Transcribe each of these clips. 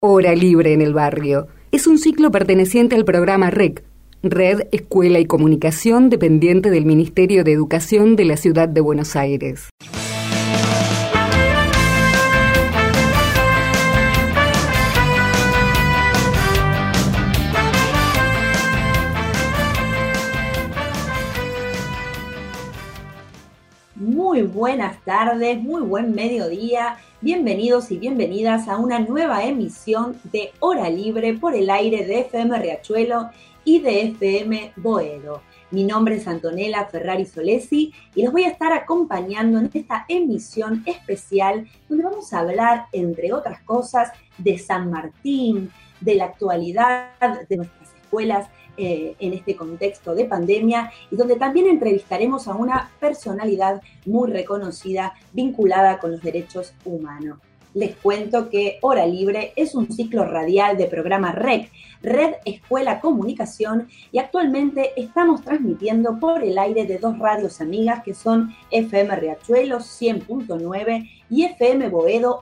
Hora Libre en el Barrio. Es un ciclo perteneciente al programa REC, Red, Escuela y Comunicación, dependiente del Ministerio de Educación de la Ciudad de Buenos Aires. Muy buenas tardes, muy buen mediodía. Bienvenidos y bienvenidas a una nueva emisión de Hora Libre por el aire de FM Riachuelo y de FM Boedo. Mi nombre es Antonella Ferrari Solesi y los voy a estar acompañando en esta emisión especial donde vamos a hablar, entre otras cosas, de San Martín, de la actualidad de nuestras escuelas en este contexto de pandemia y donde también entrevistaremos a una personalidad muy reconocida vinculada con los derechos humanos. Les cuento que Hora Libre es un ciclo radial de programa REC, Red Escuela Comunicación, y actualmente estamos transmitiendo por el aire de dos radios amigas que son FM Riachuelo 100.9 y FM Boedo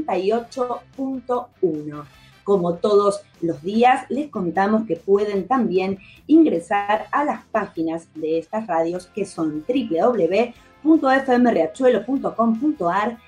88.1. Como todos los días, les contamos que pueden también ingresar a las páginas de estas radios que son www.fmriachuelo.com.ar,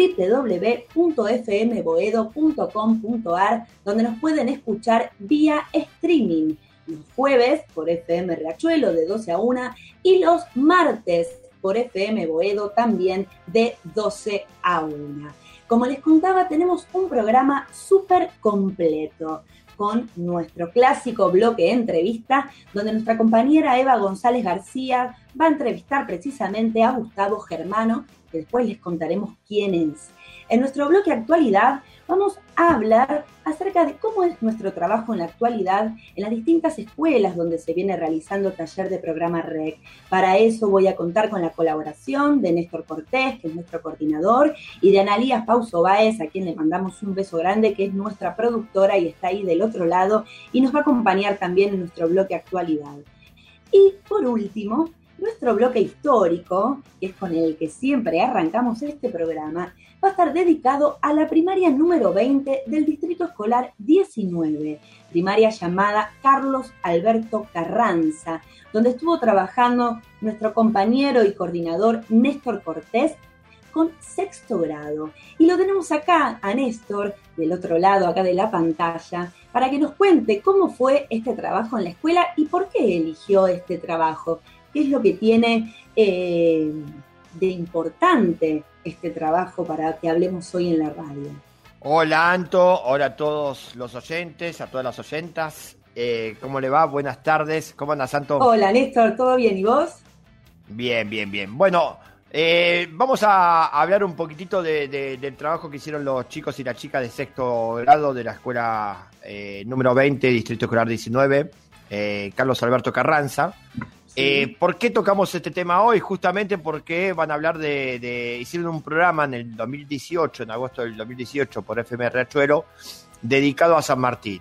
www.fmboedo.com.ar, donde nos pueden escuchar vía streaming los jueves por FM Riachuelo de 12 a 1 y los martes por FM Boedo también de 12 a 1. Como les contaba, tenemos un programa súper completo con nuestro clásico bloque de entrevista, donde nuestra compañera Eva González García va a entrevistar precisamente a Gustavo Germano, que después les contaremos quién es. En nuestro bloque Actualidad vamos a hablar acerca de cómo es nuestro trabajo en la actualidad en las distintas escuelas donde se viene realizando taller de programa REC. Para eso voy a contar con la colaboración de Néstor Cortés, que es nuestro coordinador, y de Analía Pauso Báez, a quien le mandamos un beso grande, que es nuestra productora y está ahí del otro lado, y nos va a acompañar también en nuestro bloque Actualidad. Y por último, nuestro bloque histórico, que es con el que siempre arrancamos este programa, va a estar dedicado a la primaria número 20 del Distrito Escolar 19, primaria llamada Carlos Alberto Carranza, donde estuvo trabajando nuestro compañero y coordinador Néstor Cortés con sexto grado. Y lo tenemos acá a Néstor, del otro lado acá de la pantalla, para que nos cuente cómo fue este trabajo en la escuela y por qué eligió este trabajo. ¿Qué es lo que tiene de importante este trabajo para que hablemos hoy en la radio? Hola Anto, hola a todos los oyentes, a todas las oyentas. ¿Cómo le va? Buenas tardes. ¿Cómo andas, Anto? Hola Néstor, ¿todo bien? ¿Y vos? Bien. Bueno, vamos a hablar un poquitito del trabajo que hicieron los chicos y las chicas de sexto grado de la escuela número 20, Distrito Escolar 19, Carlos Alberto Carranza. Sí. ¿Por qué tocamos este tema hoy? Justamente porque van a hablar hicieron un programa en el 2018, en agosto del 2018, por FM Riachuelo, dedicado a San Martín.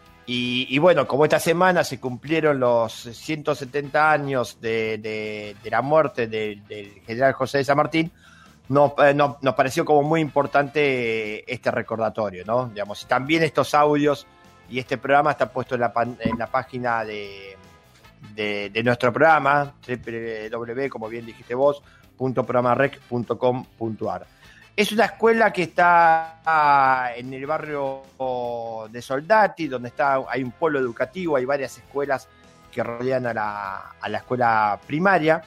Y bueno, como esta semana se cumplieron los 170 años de la muerte del general José de San Martín, nos pareció como muy importante este recordatorio, ¿no? Digamos, y también estos audios y este programa está puesto en la página de nuestro programa, www, como bien dijiste vos, .programarec.com.ar. Es una escuela que está en el barrio de Soldati, donde hay un polo educativo, hay varias escuelas que rodean a la escuela primaria,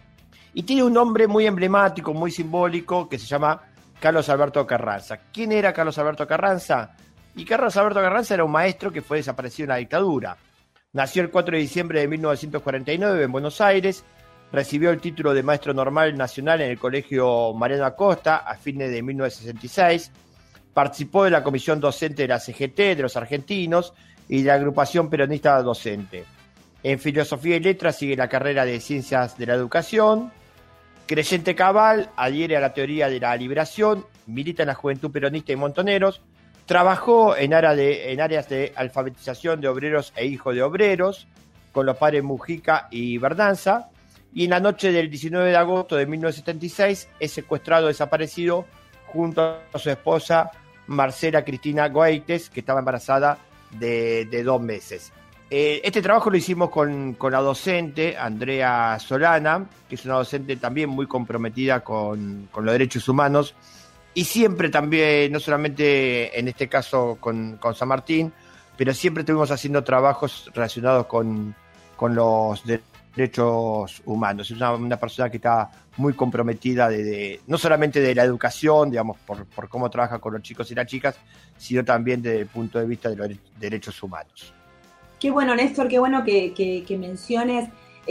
y tiene un nombre muy emblemático, muy simbólico, que se llama Carlos Alberto Carranza. ¿Quién era Carlos Alberto Carranza? Y Carlos Alberto Carranza era un maestro que fue desaparecido en la dictadura. Nació el 4 de diciembre de 1949 en Buenos Aires, recibió el título de maestro normal nacional en el Colegio Mariano Acosta a fines de 1966, participó de la comisión docente de la CGT, de los argentinos, y de la agrupación peronista docente. En filosofía y letras sigue la carrera de ciencias de la educación, creyente cabal, adhiere a la teoría de la liberación, milita en la Juventud Peronista y Montoneros, trabajó en áreas de alfabetización de obreros e hijos de obreros, con los padres Mujica y Verdanza, y en la noche del 19 de agosto de 1976 es secuestrado desaparecido junto a su esposa Marcela Cristina Goeites, que estaba embarazada de 2 meses. Este trabajo lo hicimos con la docente Andrea Solana, que es una docente también muy comprometida con los derechos humanos, y siempre también, no solamente en este caso con San Martín, pero siempre estuvimos haciendo trabajos relacionados con los derechos humanos. Es una persona que está muy comprometida no solamente de la educación, digamos, por cómo trabaja con los chicos y las chicas, sino también desde el punto de vista de los derechos humanos. Qué bueno, Néstor, qué bueno que menciones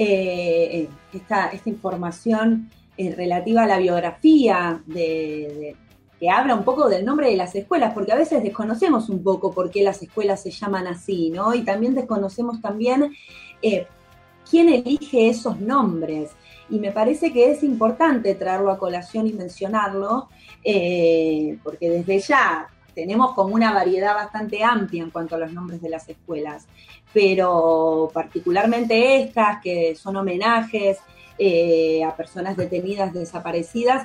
esta información relativa a la biografía que habla un poco del nombre de las escuelas, porque a veces desconocemos un poco por qué las escuelas se llaman así, ¿no? Y también desconocemos quién elige esos nombres. Y me parece que es importante traerlo a colación y mencionarlo, porque desde ya tenemos como una variedad bastante amplia en cuanto a los nombres de las escuelas, pero particularmente estas, que son homenajes a personas detenidas, desaparecidas,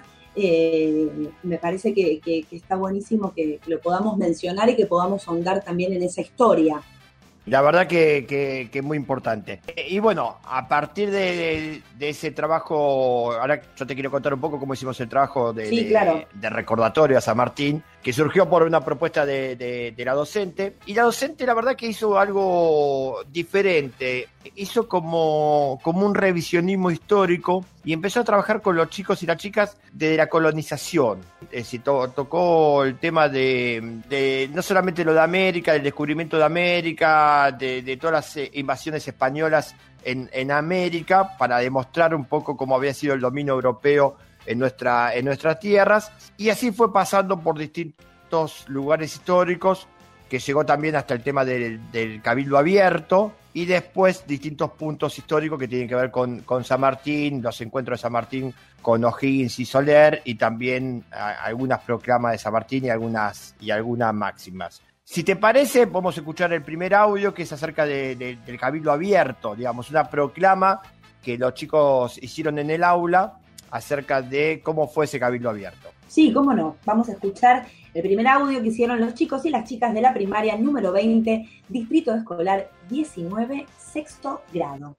me parece que está buenísimo que lo podamos mencionar y que podamos ahondar también en esa historia. La verdad que es muy importante. Y bueno, a partir de ese trabajo, ahora yo te quiero contar un poco cómo hicimos el trabajo de recordatorio a San Martín, que surgió por una propuesta de la docente. Y la docente, la verdad que hizo algo diferente. Hizo como un revisionismo histórico y empezó a trabajar con los chicos y las chicas de la colonización. Es decir, tocó el tema de no solamente lo de América, del descubrimiento de América, de todas las invasiones españolas en América, para demostrar un poco cómo había sido el dominio europeo en nuestras tierras. Y así fue pasando por distintos lugares históricos, que llegó también hasta el tema del Cabildo Abierto, y después distintos puntos históricos que tienen que ver con San Martín, los encuentros de San Martín con O'Higgins y Soler, y también algunas proclamas de San Martín y algunas máximas. Si te parece, vamos a escuchar el primer audio, que es acerca del Cabildo Abierto, digamos, una proclama que los chicos hicieron en el aula acerca de cómo fue ese Cabildo Abierto. Sí, cómo no. Vamos a escuchar el primer audio que hicieron los chicos y las chicas de la primaria número 20, Distrito Escolar 19, sexto grado.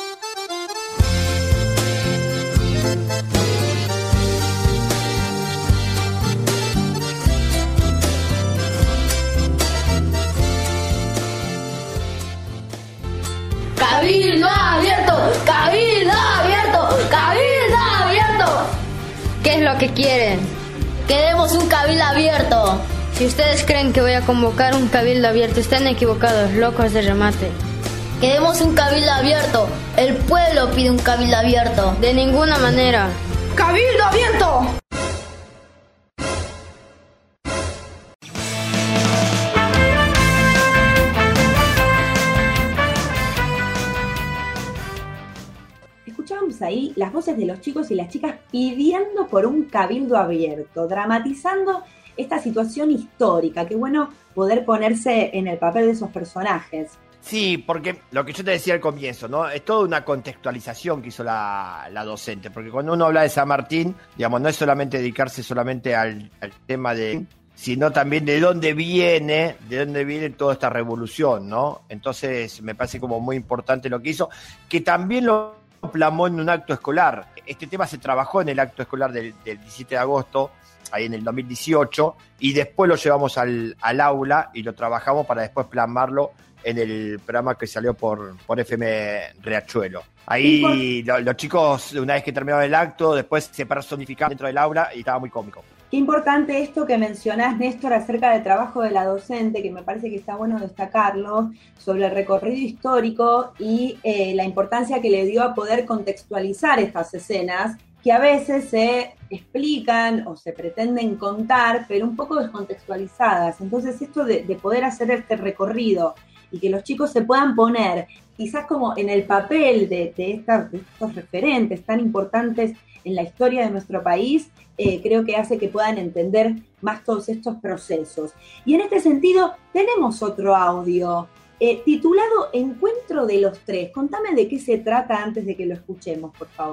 ¡Cabildo abierto! ¡Cabildo abierto! ¡Cabildo abierto! ¿Qué es lo que quieren? Queremos un cabildo abierto. Si ustedes creen que voy a convocar un cabildo abierto, están equivocados, locos de remate. Queremos un cabildo abierto. El pueblo pide un cabildo abierto. De ninguna manera. ¡Cabildo abierto! Escuchábamos ahí las voces de los chicos y las chicas pidiendo por un cabildo abierto, dramatizando esta situación histórica. Qué bueno poder ponerse en el papel de esos personajes. Sí, porque lo que yo te decía al comienzo, ¿no? Es toda una contextualización que hizo la docente, porque cuando uno habla de San Martín, digamos, no es solamente dedicarse solamente al tema sino también de dónde viene toda esta revolución, ¿no? Entonces me parece como muy importante lo que hizo, que también lo plasmó en un acto escolar. Este tema se trabajó en el acto escolar del 17 de agosto, ahí en el 2018, y después lo llevamos al aula y lo trabajamos para después plasmarlo en el programa que salió por FM Riachuelo. Ahí los chicos, una vez que terminaron el acto, después se personificaban dentro del aula y estaba muy cómico. Qué importante esto que mencionás, Néstor, acerca del trabajo de la docente, que me parece que está bueno destacarlo, sobre el recorrido histórico y la importancia que le dio a poder contextualizar estas escenas, que a veces se explican o se pretenden contar, pero un poco descontextualizadas. Entonces esto de poder hacer este recorrido y que los chicos se puedan poner quizás como en el papel de estos referentes tan importantes en la historia de nuestro país, creo que hace que puedan entender más todos estos procesos. Y en este sentido, tenemos otro audio titulado Encuentro de los Tres. Contame de qué se trata antes de que lo escuchemos, por favor.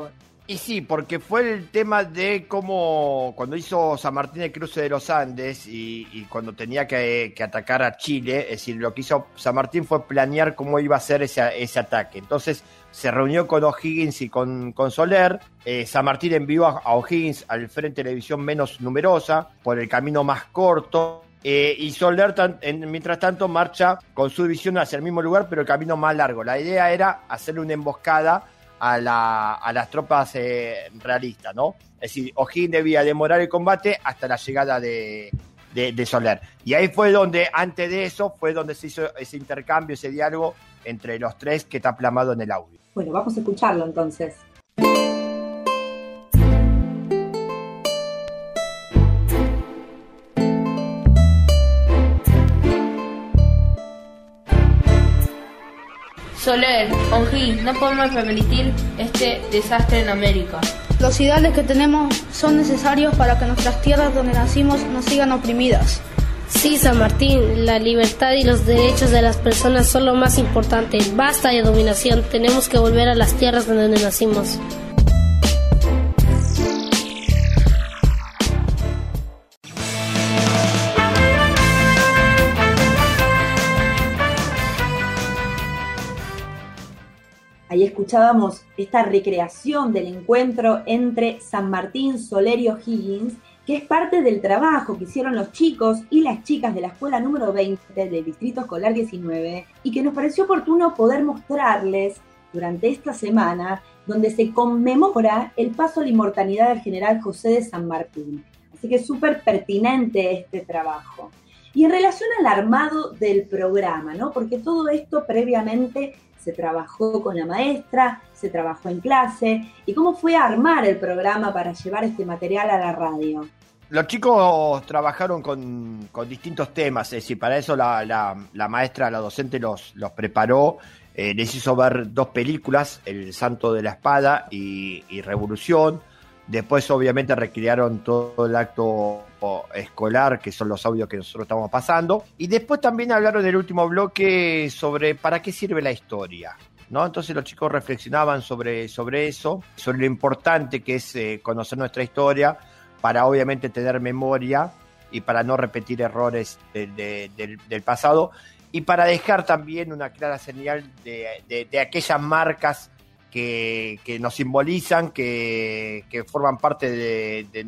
Y sí, porque fue el tema de cómo cuando hizo San Martín el cruce de los Andes y cuando tenía que atacar a Chile, es decir, lo que hizo San Martín fue planear cómo iba a ser ese ataque. Entonces se reunió con O'Higgins y con Soler. San Martín envió a O'Higgins al frente de la división menos numerosa por el camino más corto. Y Soler, mientras tanto, marcha con su división hacia el mismo lugar, pero el camino más largo. La idea era hacerle una emboscada a las tropas realistas, ¿no? Es decir, O'Higgins debía demorar el combate hasta la llegada de Soler. Y ahí fue donde, antes de eso, fue donde se hizo ese intercambio, ese diálogo entre los tres que está plasmado en el audio. Bueno, vamos a escucharlo entonces. Soler, O'Higgins, no podemos permitir este desastre en América. Los ideales que tenemos son necesarios para que nuestras tierras donde nacimos no sigan oprimidas. Sí, San Martín, la libertad y los derechos de las personas son lo más importante. Basta de dominación, tenemos que volver a las tierras donde nacimos. Ahí escuchábamos esta recreación del encuentro entre San Martín, Soler y O'Higgins, que es parte del trabajo que hicieron los chicos y las chicas de la escuela número 20 del Distrito Escolar 19 y que nos pareció oportuno poder mostrarles durante esta semana donde se conmemora el paso a la inmortalidad del general José de San Martín. Así que es súper pertinente este trabajo. Y en relación al armado del programa, ¿no? Porque todo esto previamente se trabajó con la maestra, se trabajó en clase, y cómo fue armar el programa para llevar este material a la radio. Los chicos trabajaron con distintos temas, es decir, para eso la maestra, la docente los preparó, les hizo ver 2 películas, El Santo de la Espada y Revolución. Después obviamente recrearon todo el acto escolar, que son los audios que nosotros estamos pasando. Y después también hablaron en el último bloque sobre para qué sirve la historia, ¿no? Entonces los chicos reflexionaban sobre eso, sobre lo importante que es conocer nuestra historia para obviamente tener memoria y para no repetir errores del pasado y para dejar también una clara señal de aquellas marcas que nos simbolizan, que forman parte de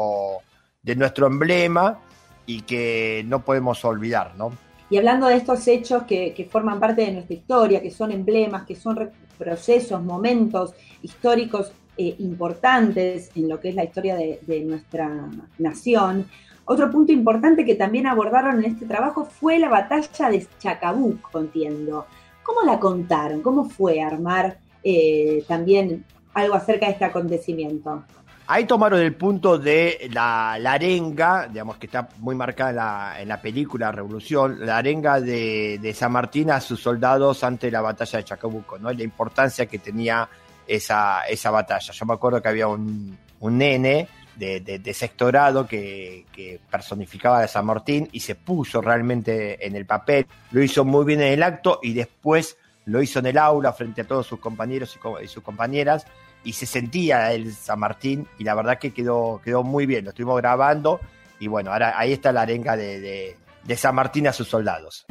nuestro emblema y que no podemos olvidar, ¿no? Y hablando de estos hechos que forman parte de nuestra historia, que son emblemas, que son procesos, momentos históricos importantes en lo que es la historia de nuestra nación, otro punto importante que también abordaron en este trabajo fue la batalla de Chacabuco, entiendo. ¿Cómo la contaron? ¿Cómo fue armar también algo acerca de este acontecimiento? Ahí tomaron el punto de la arenga, digamos que está muy marcada en la película Revolución, la arenga de San Martín a sus soldados ante la batalla de Chacabuco, ¿no? Y la importancia que tenía esa batalla. Yo me acuerdo que había un nene de sexto grado que personificaba a San Martín y se puso realmente en el papel, lo hizo muy bien en el acto y después lo hizo en el aula frente a todos sus compañeros y sus compañeras y se sentía el San Martín y la verdad que quedó muy bien, lo estuvimos grabando y bueno, ahora ahí está la arenga de San Martín a sus soldados.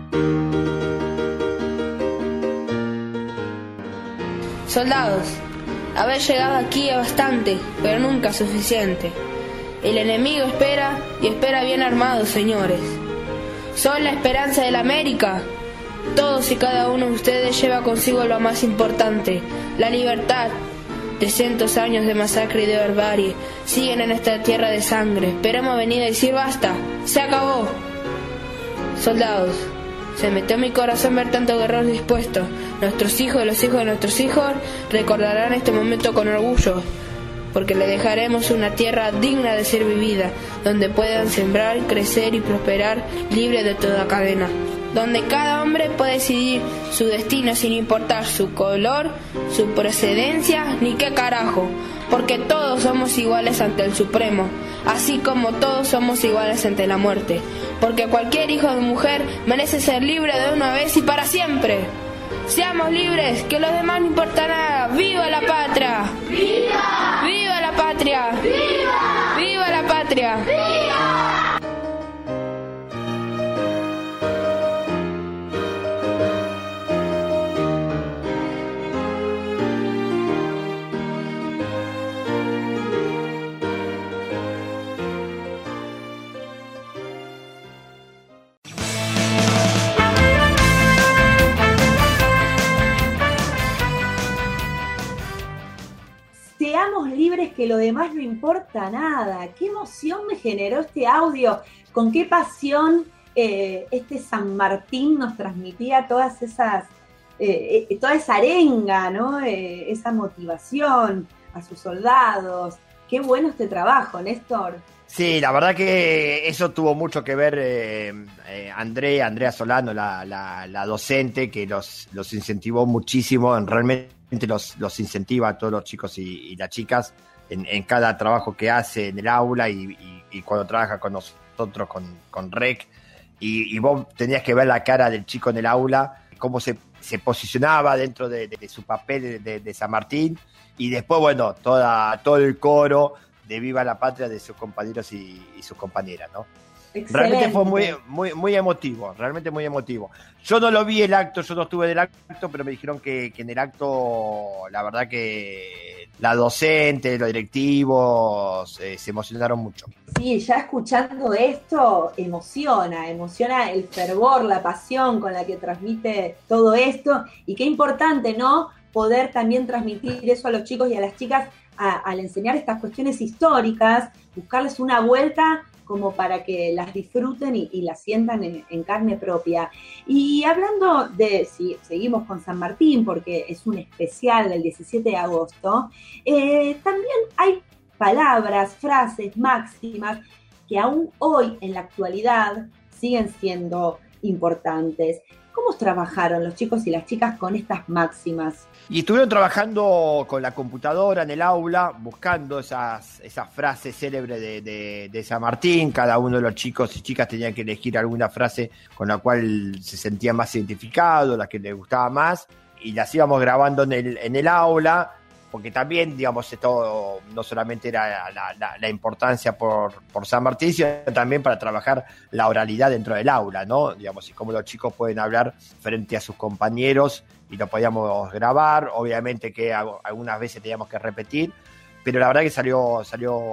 Soldados, haber llegado aquí es bastante, pero nunca suficiente. El enemigo espera y espera bien armado, señores. Son la esperanza de la América. Todos y cada uno de ustedes lleva consigo lo más importante, la libertad. 300 años de masacre y de barbarie siguen en esta tierra de sangre. Esperamos venir a decir basta, se acabó. Soldados, se metió en mi corazón ver tantos guerreros dispuestos. Nuestros hijos y los hijos de nuestros hijos recordarán este momento con orgullo, porque le dejaremos una tierra digna de ser vivida, donde puedan sembrar, crecer y prosperar libre de toda cadena, donde cada hombre puede decidir su destino sin importar su color, su procedencia, ni qué carajo, porque todos somos iguales ante el Supremo, así como todos somos iguales ante la muerte, porque cualquier hijo de mujer merece ser libre de una vez y para siempre. Seamos libres, que los demás no importa nada. ¡Viva la patria! ¡Viva! ¡Viva la patria! ¡Viva! ¡Viva la patria! ¡Viva! Seamos libres, que lo demás no importa nada. Qué emoción me generó este audio, con qué pasión este San Martín nos transmitía todas esas, toda esa arenga, ¿no? Esa motivación a sus soldados. Qué bueno este trabajo, Néstor. Sí, la verdad que eso tuvo mucho que ver Andrea Solano, la docente, que los incentivó muchísimo, realmente los incentiva a todos los chicos y las chicas en cada trabajo que hace en el aula y cuando trabaja con nosotros, con REC. Y vos tenías que ver la cara del chico en el aula, cómo se posicionaba dentro de su papel de San Martín, y después, bueno, todo el coro de Viva la Patria de sus compañeros y sus compañeras, ¿no? Excelente. Realmente fue muy emotivo, realmente muy emotivo. Yo no lo vi el acto, yo no estuve en el acto, pero me dijeron que en el acto, la verdad que la docente, los directivos se emocionaron mucho. Sí, ya escuchando esto, emociona el fervor, la pasión con la que transmite todo esto, y qué importante, ¿no? Poder también transmitir eso a los chicos y a las chicas al enseñar estas cuestiones históricas, buscarles una vuelta como para que las disfruten y las sientan en carne propia. Y hablando seguimos con San Martín, porque es un especial del 17 de agosto, también hay palabras, frases, máximas, que aún hoy, en la actualidad, siguen siendo importantes. ¿Cómo trabajaron los chicos y las chicas con estas máximas? Y estuvieron trabajando con la computadora en el aula, buscando esas frases célebres de San Martín. Cada uno de los chicos y chicas tenían que elegir alguna frase con la cual se sentía más identificado, la que les gustaba más, y las íbamos grabando en el aula, porque también, digamos, esto no solamente era la importancia por San Martín, sino también para trabajar la oralidad dentro del aula, ¿no? Digamos, y cómo los chicos pueden hablar frente a sus compañeros, y lo podíamos grabar. Obviamente que algunas veces teníamos que repetir, pero la verdad que salió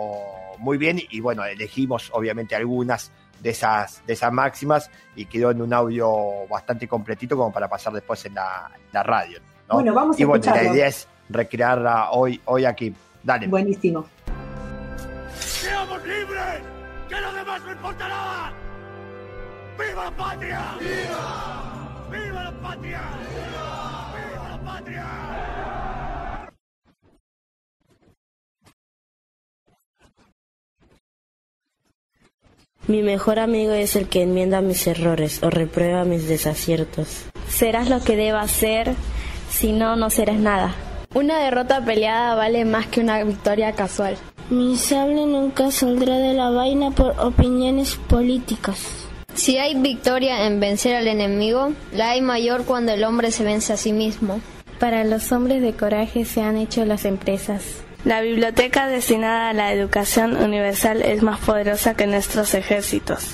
muy bien, y bueno, elegimos obviamente algunas de esas máximas, y quedó en un audio bastante completito como para pasar después en la radio, ¿no? Bueno, vamos a escucharlo. La idea es recrearla hoy aquí. Dale. Buenísimo. ¡Seamos libres! ¡Que lo demás no importa nada! ¡Viva la patria! ¡Viva! ¡Viva la patria! ¡Viva! ¡Viva la patria! Mi mejor amigo es el que enmienda mis errores o reprueba mis desaciertos. Serás lo que debas ser, si no, no serás nada. Una derrota peleada vale más que una victoria casual. Mi sable nunca saldrá de la vaina por opiniones políticas. Si hay victoria en vencer al enemigo, la hay mayor cuando el hombre se vence a sí mismo. Para los hombres de coraje se han hecho las empresas. La biblioteca destinada a la educación universal es más poderosa que nuestros ejércitos.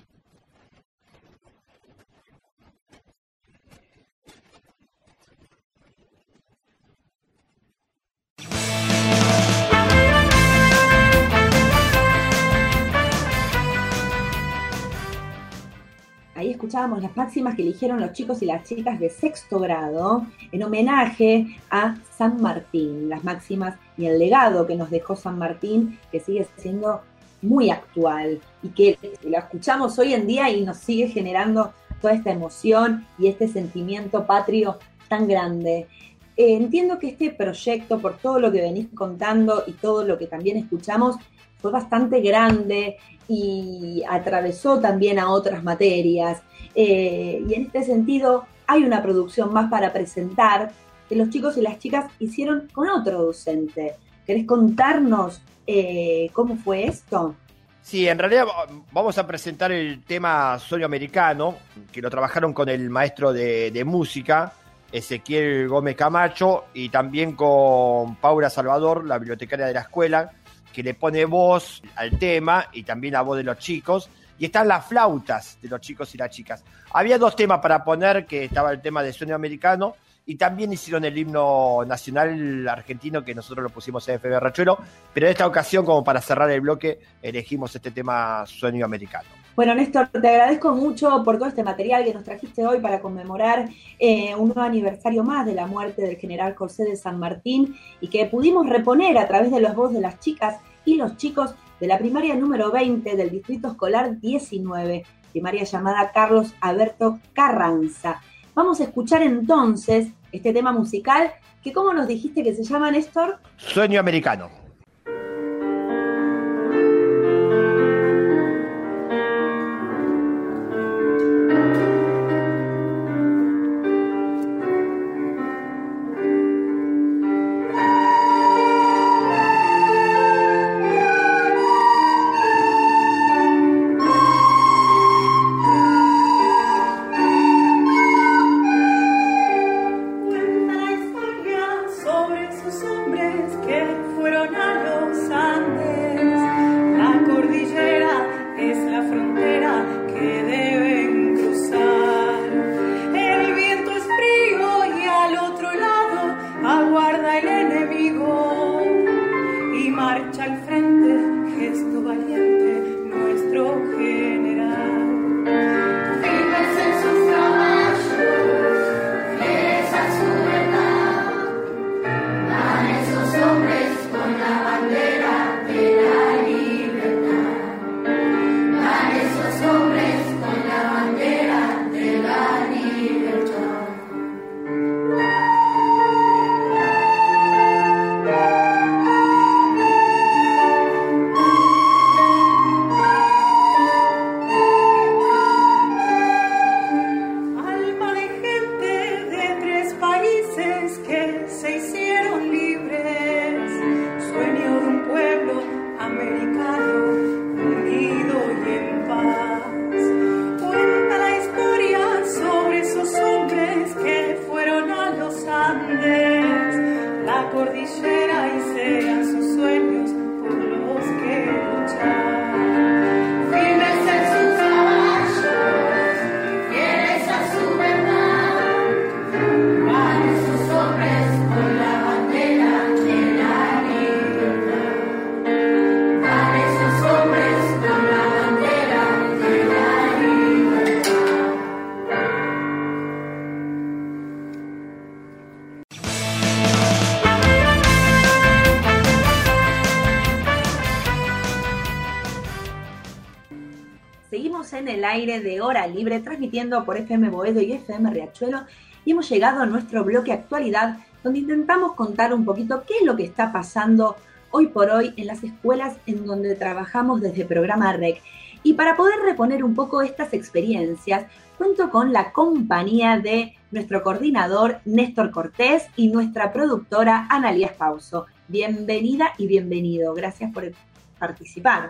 Ahí escuchábamos las máximas que eligieron los chicos y las chicas de sexto grado en homenaje a San Martín, las máximas y el legado que nos dejó San Martín, que sigue siendo muy actual y que lo escuchamos hoy en día y nos sigue generando toda esta emoción y este sentimiento patrio tan grande. Entiendo que este proyecto, por todo lo que venís contando y todo lo que también escuchamos, fue bastante grande y atravesó también a otras materias. Y en este sentido hay una producción más para presentar que los chicos y las chicas hicieron con otro docente. ¿Querés contarnos cómo fue esto? Sí, en realidad vamos a presentar el tema Sueño Americano, que lo trabajaron con el maestro de música, Ezequiel Gómez Camacho, y también con Paula Salvador, la bibliotecaria de la escuela, que le pone voz al tema y también la voz de los chicos. Y están las flautas de los chicos y las chicas. Había 2 temas para poner, que estaba el tema de Sueño Americano, y también hicieron el himno nacional argentino, que nosotros lo pusimos en FM Riachuelo, pero en esta ocasión, como para cerrar el bloque, elegimos este tema Sueño Americano. Bueno, Néstor, te agradezco mucho por todo este material que nos trajiste hoy para conmemorar un nuevo aniversario más de la muerte del general José de San Martín, y que pudimos reponer a través de la voz de las chicas y los chicos de la primaria número 20 del Distrito Escolar 19, primaria llamada Carlos Alberto Carranza. Vamos a escuchar entonces este tema musical, que ¿cómo nos dijiste que se llama, Néstor? Sueño Americano. Aire de Hora Libre, transmitiendo por FM Boedo y FM Riachuelo, y hemos llegado a nuestro bloque Actualidad, donde intentamos contar un poquito qué es lo que está pasando hoy por hoy en las escuelas en donde trabajamos desde Programa REC. Y para poder reponer un poco estas experiencias, cuento con la compañía de nuestro coordinador Néstor Cortés y nuestra productora Analía Espauso. Bienvenida y bienvenido, gracias por participar.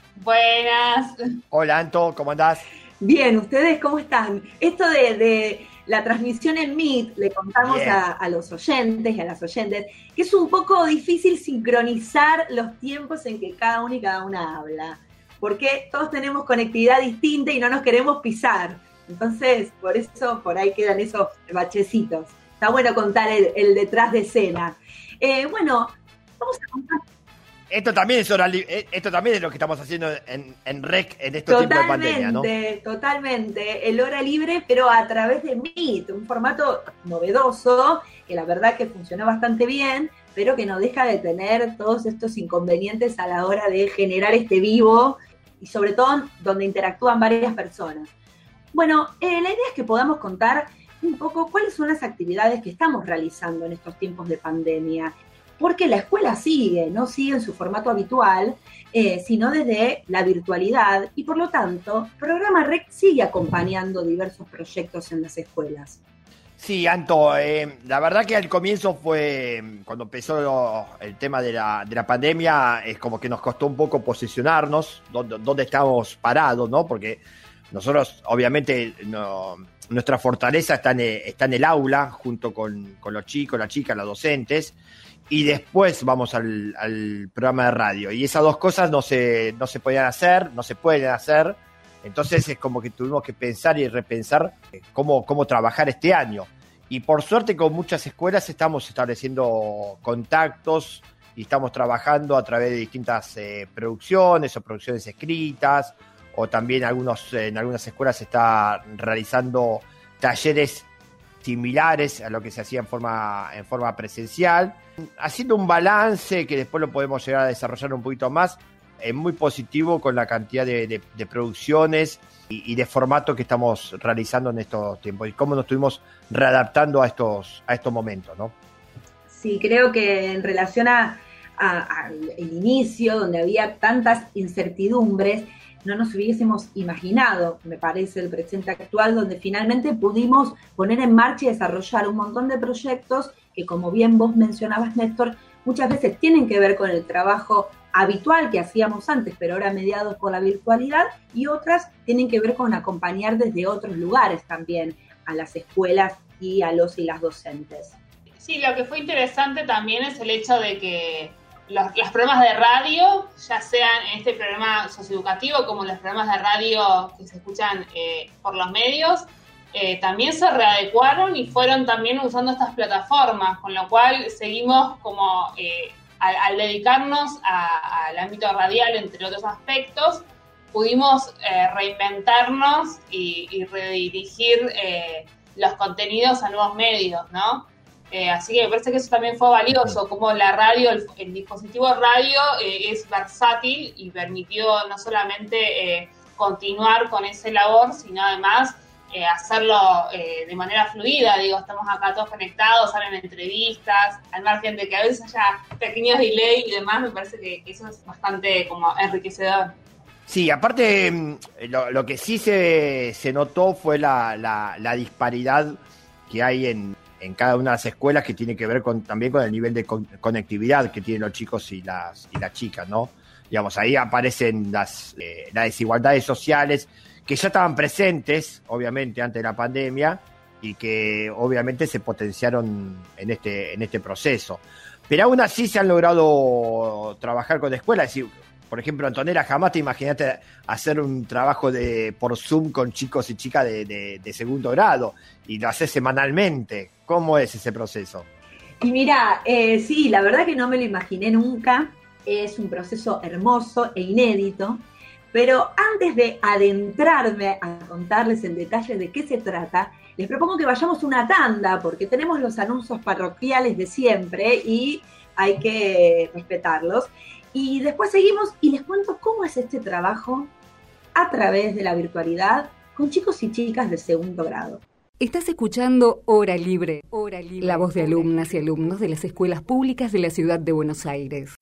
Buenas. Hola, Anto, ¿cómo andás? Bien, ¿ustedes cómo están? Esto de la transmisión en Meet, le contamos a los oyentes y a las oyentes, que es un poco difícil sincronizar los tiempos en que cada uno y cada una habla, porque todos tenemos conectividad distinta y no nos queremos pisar. Entonces, por eso, por ahí quedan esos bachecitos. Está bueno contar el detrás de escena. Bueno, vamos a contar. Esto también es lo que estamos haciendo en REC en estos tiempos de pandemia, ¿no? Totalmente. El Hora Libre, pero a través de Meet, un formato novedoso, que la verdad que funcionó bastante bien, pero que no deja de tener todos estos inconvenientes a la hora de generar este vivo, y sobre todo donde interactúan varias personas. Bueno, la idea es que podamos contar un poco cuáles son las actividades que estamos realizando en estos tiempos de pandemia. Porque la escuela no sigue en su formato habitual, sino desde la virtualidad, y por lo tanto, Programa REC sigue acompañando diversos proyectos en las escuelas. Sí, Anto, la verdad que al comienzo fue, cuando empezó el tema de la pandemia, es como que nos costó un poco posicionarnos, dónde estábamos parados, ¿no? Porque nosotros obviamente no nuestra fortaleza está en el aula, junto con los chicos, las chicas, los docentes, y después vamos al programa de radio. Y esas dos cosas no se podían hacer, no se pueden hacer. Entonces es como que tuvimos que pensar y repensar cómo trabajar este año. Y por suerte con muchas escuelas estamos estableciendo contactos y estamos trabajando a través de distintas producciones o producciones escritas, o también en algunas escuelas se está realizando talleres similares a lo que se hacía en forma presencial, haciendo un balance que después lo podemos llegar a desarrollar un poquito más, muy positivo con la cantidad de producciones y de formato que estamos realizando en estos tiempos y cómo nos estuvimos readaptando a estos momentos, ¿no? Sí, creo que en relación al inicio, donde había tantas incertidumbres, no nos hubiésemos imaginado, me parece, el presente actual, donde finalmente pudimos poner en marcha y desarrollar un montón de proyectos que, como bien vos mencionabas, Néstor, muchas veces tienen que ver con el trabajo habitual que hacíamos antes, pero ahora mediados por la virtualidad, y otras tienen que ver con acompañar desde otros lugares también a las escuelas y a los y las docentes. Sí, lo que fue interesante también es el hecho de que los programas de radio, ya sean en este programa socioeducativo como los programas de radio que se escuchan por los medios, también se readecuaron y fueron también usando estas plataformas, con lo cual seguimos como al dedicarnos al ámbito radial, entre otros aspectos, pudimos reinventarnos y redirigir los contenidos a nuevos medios, ¿no? Así que me parece que eso también fue valioso, como la radio, el dispositivo radio es versátil y permitió no solamente continuar con esa labor, sino además hacerlo de manera fluida. Digo, estamos acá todos conectados, salen entrevistas, al margen de que a veces haya pequeños delay y demás, me parece que eso es bastante como enriquecedor. Sí, aparte lo que sí se notó fue la disparidad que hay en cada una de las escuelas, que tiene que ver también con el nivel de conectividad que tienen los chicos y las chicas, ¿no? Digamos, ahí aparecen las desigualdades sociales que ya estaban presentes, obviamente, antes de la pandemia, y que obviamente se potenciaron en este proceso. Pero aún así se han logrado trabajar con escuelas. Es decir, por ejemplo, Antonella, jamás te imaginaste hacer un trabajo por Zoom con chicos y chicas de segundo grado, y lo haces semanalmente. ¿Cómo es ese proceso? Y mira, sí, la verdad que no me lo imaginé nunca. Es un proceso hermoso e inédito. Pero antes de adentrarme a contarles en detalle de qué se trata, les propongo que vayamos una tanda, porque tenemos los anuncios parroquiales de siempre y hay que respetarlos. Y después seguimos y les cuento cómo es este trabajo a través de la virtualidad con chicos y chicas de segundo grado. Estás escuchando Hora Libre, la voz de alumnas y alumnos de las escuelas públicas de la ciudad de Buenos Aires.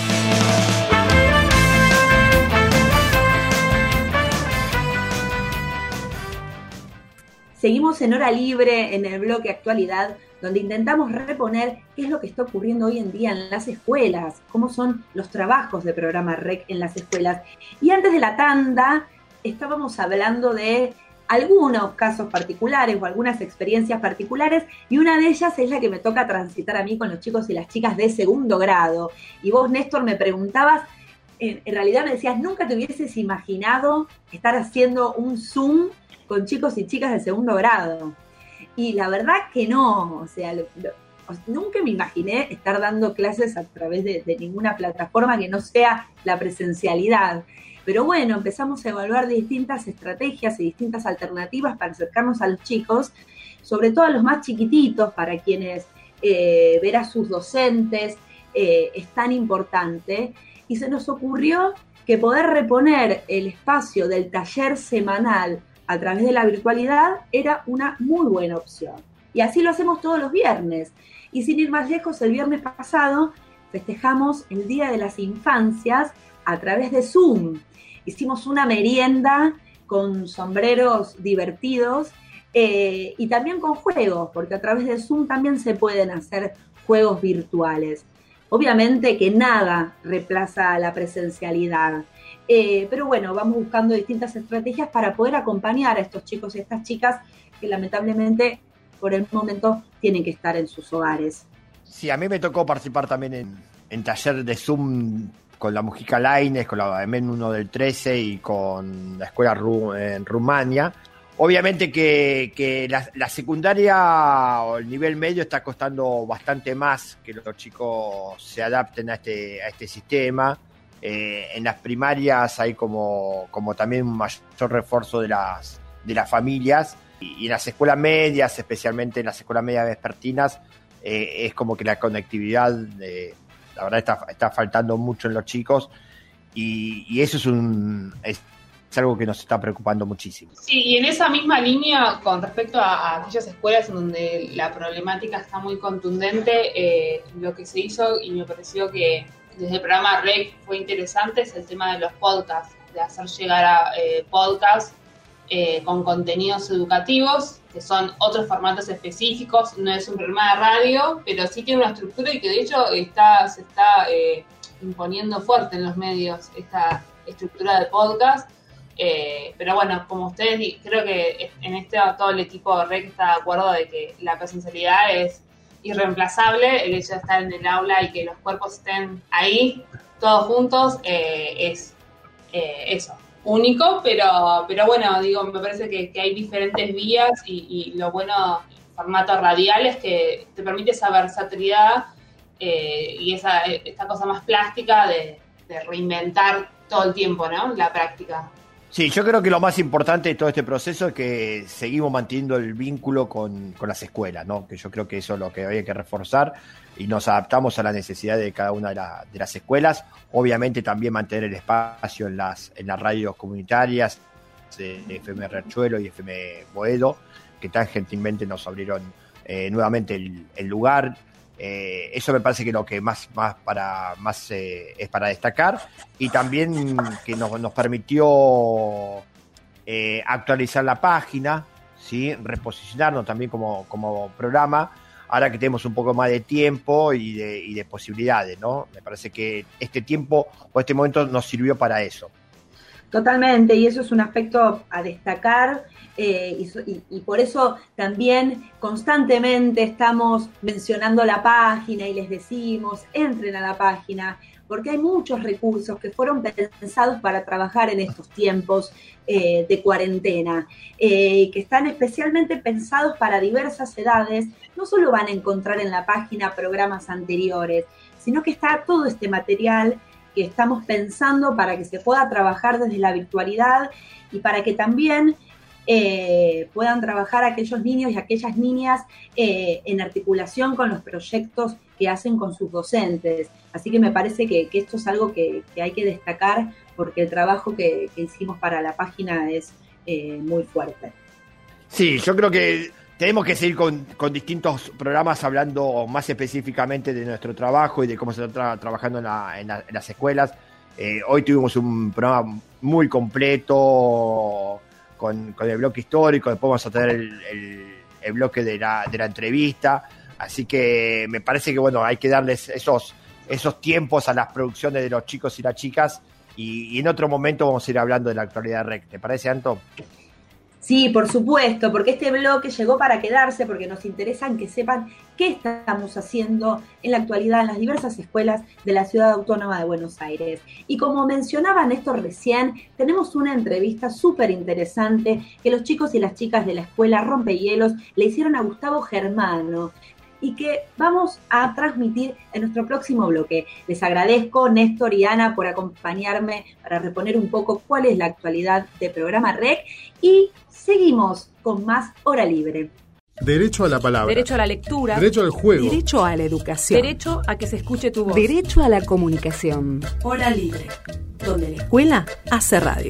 Seguimos en Hora Libre, en el bloque Actualidad, donde intentamos reponer qué es lo que está ocurriendo hoy en día en las escuelas, cómo son los trabajos de programa REC en las escuelas. Y antes de la tanda, estábamos hablando de algunos casos particulares o algunas experiencias particulares, y una de ellas es la que me toca transitar a mí con los chicos y las chicas de segundo grado. Y vos, Néstor, me preguntabas, en realidad me decías, ¿nunca te hubieses imaginado estar haciendo un Zoom con chicos y chicas de segundo grado? Y la verdad que no, o sea, nunca me imaginé estar dando clases a través de ninguna plataforma que no sea la presencialidad. Pero bueno, empezamos a evaluar distintas estrategias y distintas alternativas para acercarnos a los chicos, sobre todo a los más chiquititos, para quienes ver a sus docentes es tan importante. Y se nos ocurrió que poder reponer el espacio del taller semanal a través de la virtualidad era una muy buena opción. Y así lo hacemos todos los viernes. Y sin ir más lejos, el viernes pasado festejamos el Día de las Infancias a través de Zoom. Hicimos una merienda con sombreros divertidos y también con juegos, porque a través de Zoom también se pueden hacer juegos virtuales. Obviamente que nada reemplaza a la presencialidad, pero bueno, vamos buscando distintas estrategias para poder acompañar a estos chicos y estas chicas que lamentablemente por el momento tienen que estar en sus hogares. Sí, a mí me tocó participar también en taller de Zoom con la Mujica Lainez, con la MEN 1 del 13 y con la escuela en Rumania. Obviamente que la secundaria o el nivel medio está costando bastante más que los chicos se adapten a este sistema. En las primarias hay como también un mayor refuerzo de las familias, y en las escuelas medias, especialmente en las escuelas medias vespertinas, es como que la conectividad la verdad está faltando mucho en los chicos, y eso es algo que nos está preocupando muchísimo. Sí, y en esa misma línea, con respecto a aquellas escuelas en donde la problemática está muy contundente, lo que se hizo, y me pareció que desde el programa REC fue interesante, es el tema de los podcasts, de hacer llegar a podcasts con contenidos educativos, que son otros formatos específicos. No es un programa de radio, pero sí tiene una estructura y que de hecho se está imponiendo fuerte en los medios esta estructura de podcast. Pero bueno, como ustedes, creo que en todo el equipo de REC está de acuerdo de que la presencialidad es irreemplazable. El hecho de estar en el aula y que los cuerpos estén ahí todos juntos es eso, único, pero bueno, digo, me parece que hay diferentes vías, y lo bueno del formato radial es que te permite esa versatilidad y esta cosa más plástica de reinventar todo el tiempo, ¿no? La práctica. Sí, yo creo que lo más importante de todo este proceso es que seguimos manteniendo el vínculo con las escuelas, ¿no? Que yo creo que eso es lo que hay que reforzar, y nos adaptamos a la necesidad de cada una de las escuelas. Obviamente también mantener el espacio en las radios comunitarias de FM Riachuelo y FM Boedo, que tan gentilmente nos abrieron nuevamente el lugar. Eso me parece que lo que más es para destacar, y también que nos permitió actualizar la página, ¿sí? Reposicionarnos también como programa, ahora que tenemos un poco más de tiempo y de posibilidades, ¿no? Me parece que este tiempo o este momento nos sirvió para eso. Totalmente, y eso es un aspecto a destacar, y por eso también constantemente estamos mencionando la página y les decimos, entren a la página, porque hay muchos recursos que fueron pensados para trabajar en estos tiempos de cuarentena, que están especialmente pensados para diversas edades. No solo van a encontrar en la página programas anteriores, sino que está todo este material que estamos pensando para que se pueda trabajar desde la virtualidad, y para que también puedan trabajar aquellos niños y aquellas niñas en articulación con los proyectos que hacen con sus docentes. Así que me parece que esto es algo que hay que destacar, porque el trabajo que hicimos para la página es muy fuerte. Sí, yo creo que tenemos que seguir con distintos programas hablando más específicamente de nuestro trabajo y de cómo se está trabajando en las escuelas. Hoy tuvimos un programa muy completo con el bloque histórico, después vamos a tener el bloque de la entrevista, así que me parece que bueno, hay que darles esos tiempos a las producciones de los chicos y las chicas, y en otro momento vamos a ir hablando de la actualidad de REC. ¿Te parece, Anto? Sí, por supuesto, porque este bloque llegó para quedarse, porque nos interesa que sepan qué estamos haciendo en la actualidad en las diversas escuelas de la Ciudad Autónoma de Buenos Aires. Y como mencionaba Néstor recién, tenemos una entrevista súper interesante que los chicos y las chicas de la escuela Rompehielos le hicieron a Gustavo Germano, y que vamos a transmitir en nuestro próximo bloque. Les agradezco, Néstor y Ana, por acompañarme para reponer un poco cuál es la actualidad del programa REC, y seguimos con más Hora Libre. Derecho a la palabra. Derecho a la lectura. Derecho al juego. Derecho a la educación. Derecho a que se escuche tu voz. Derecho a la comunicación. Hora Libre, donde la escuela hace radio.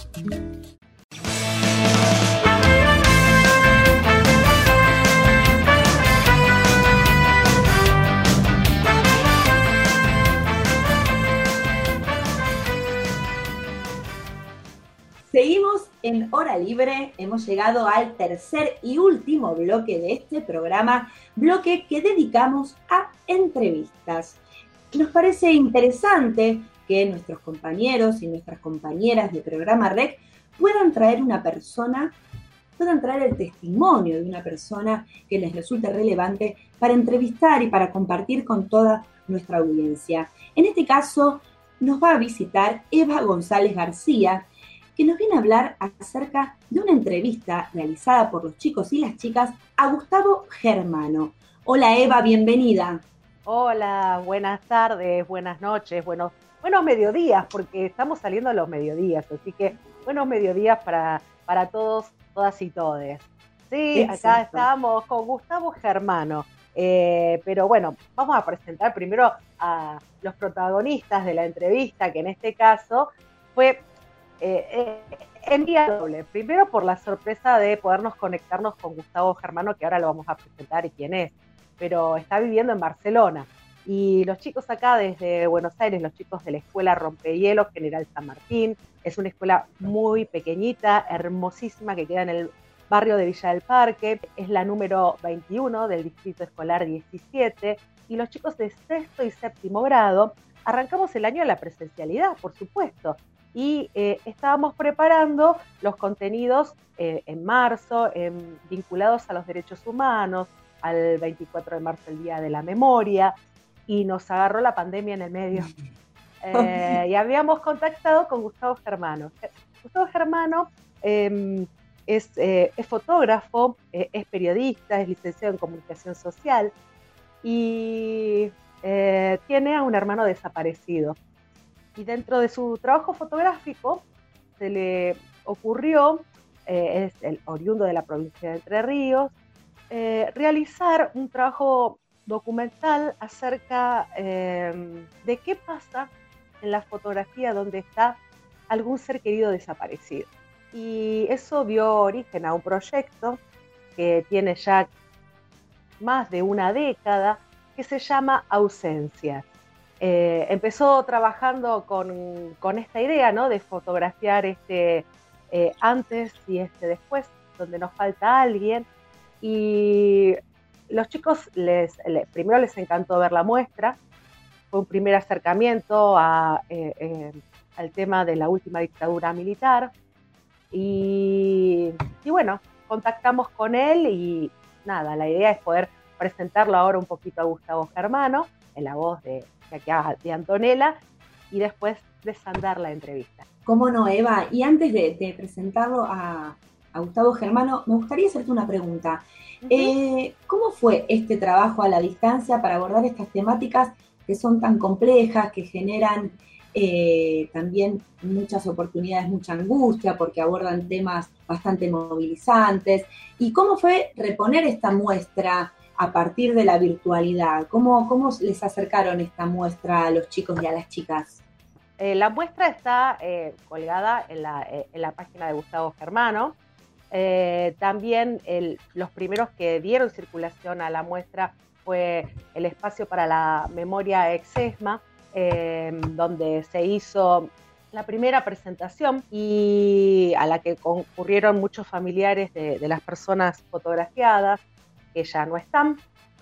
Seguimos en Hora Libre, hemos llegado al tercer y último bloque de este programa, bloque que dedicamos a entrevistas. Nos parece interesante que nuestros compañeros y nuestras compañeras de programa REC puedan traer una persona puedan traer el testimonio de una persona que les resulte relevante para entrevistar y para compartir con toda nuestra audiencia. En este caso, nos va a visitar Eva González García, que nos viene a hablar acerca de una entrevista realizada por los chicos y las chicas a Gustavo Germano. Hola Eva, bienvenida. Hola, buenas tardes, buenas noches, buenos mediodías, porque estamos saliendo a los mediodías, así que buenos mediodías para todos, todas y todes. Sí, exacto. Acá estamos con Gustavo Germano, pero bueno, vamos a presentar primero a los protagonistas de la entrevista, que en este caso fue en vía doble. Primero por la sorpresa de podernos conectarnos con Gustavo Germano, que ahora lo vamos a presentar y quién es, pero está viviendo en Barcelona. Y los chicos acá desde Buenos Aires, los chicos de la escuela Rompehielos General San Martín, es una escuela muy pequeñita, hermosísima, que queda en el barrio de Villa del Parque, es la número 21 del distrito escolar 17, y los chicos de sexto y séptimo grado arrancamos el año de la presencialidad, por supuesto, y estábamos preparando los contenidos en marzo, vinculados a los derechos humanos, al 24 de marzo, el Día de la Memoria, y nos agarró la pandemia en el medio. Y habíamos contactado con Gustavo Germano. Gustavo Germano es fotógrafo, es periodista, es licenciado en comunicación social y tiene a un hermano desaparecido. Y dentro de su trabajo fotográfico se le ocurrió, es el oriundo de la provincia de Entre Ríos, realizar un trabajo documental acerca de qué pasa en la fotografía donde está algún ser querido desaparecido. Y eso dio origen a un proyecto que tiene ya más de una década, que se llama Ausencias. Empezó trabajando con esta idea, ¿no?, de fotografiar antes y después, donde nos falta alguien. Y los chicos primero les encantó ver la muestra, fue un primer acercamiento al tema de la última dictadura militar, y bueno, contactamos con él y nada, la idea es poder presentarlo ahora un poquito a Gustavo Germano, en la voz de Antonella, y después desandar la entrevista. ¿Cómo no, Eva? Y antes de presentarlo a Gustavo Germano, me gustaría hacerte una pregunta. ¿Cómo fue este trabajo a la distancia para abordar estas temáticas que son tan complejas, que generan también muchas oportunidades, mucha angustia, porque abordan temas bastante movilizantes? ¿Y cómo fue reponer esta muestra a partir de la virtualidad? ¿Cómo les acercaron esta muestra a los chicos y a las chicas? La muestra está colgada en la página de Gustavo Germano. También los primeros que dieron circulación a la muestra fue el Espacio para la Memoria Exesma, donde se hizo la primera presentación y a la que concurrieron muchos familiares de las personas fotografiadas, que ya no están.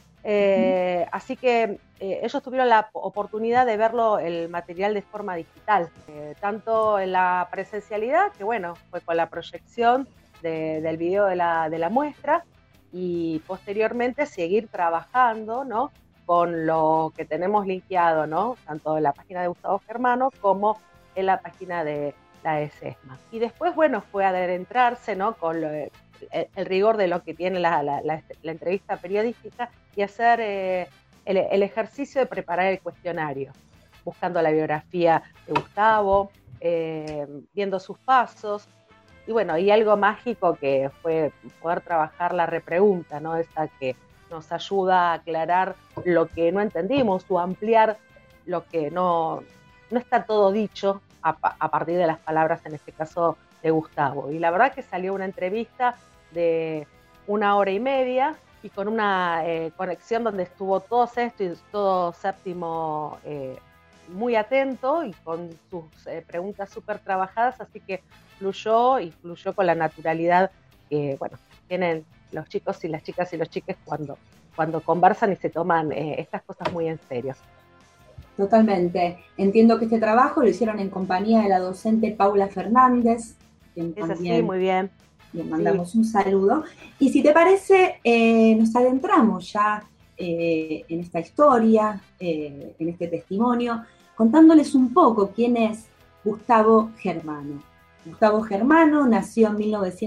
Así que ellos tuvieron la oportunidad de verlo, el material, de forma digital, tanto en la presencialidad, que bueno, fue con la proyección del video de la muestra, y posteriormente seguir trabajando, ¿no?, con lo que tenemos linkeado, ¿no?, tanto en la página de Gustavo Germano como en la página de la ESESMA. Y después, bueno, fue adentrarse, ¿no?, con el rigor de lo que tiene la entrevista periodística, y hacer el ejercicio de preparar el cuestionario, buscando la biografía de Gustavo, viendo sus pasos. Y bueno, y algo mágico que fue poder trabajar la repregunta, ¿no?, esa que nos ayuda a aclarar lo que no entendimos, o ampliar lo que no está todo dicho a partir de las palabras, en este caso, de Gustavo. Y la verdad que salió una entrevista de 1 hora y media, y con una conexión donde estuvo todo sexto y todo séptimo muy atento, y con sus preguntas súper trabajadas, así que fluyó con la naturalidad que, bueno, tienen los chicos y las chicas y los chiques cuando conversan y se toman estas cosas muy en serio. Totalmente. Entiendo que este trabajo lo hicieron en compañía de la docente Paula Fernández. Es así, muy bien. le mandamos un saludo. Y si te parece, nos adentramos ya en esta historia, en este testimonio, contándoles un poco quién es Gustavo Germano. Gustavo Germano nació en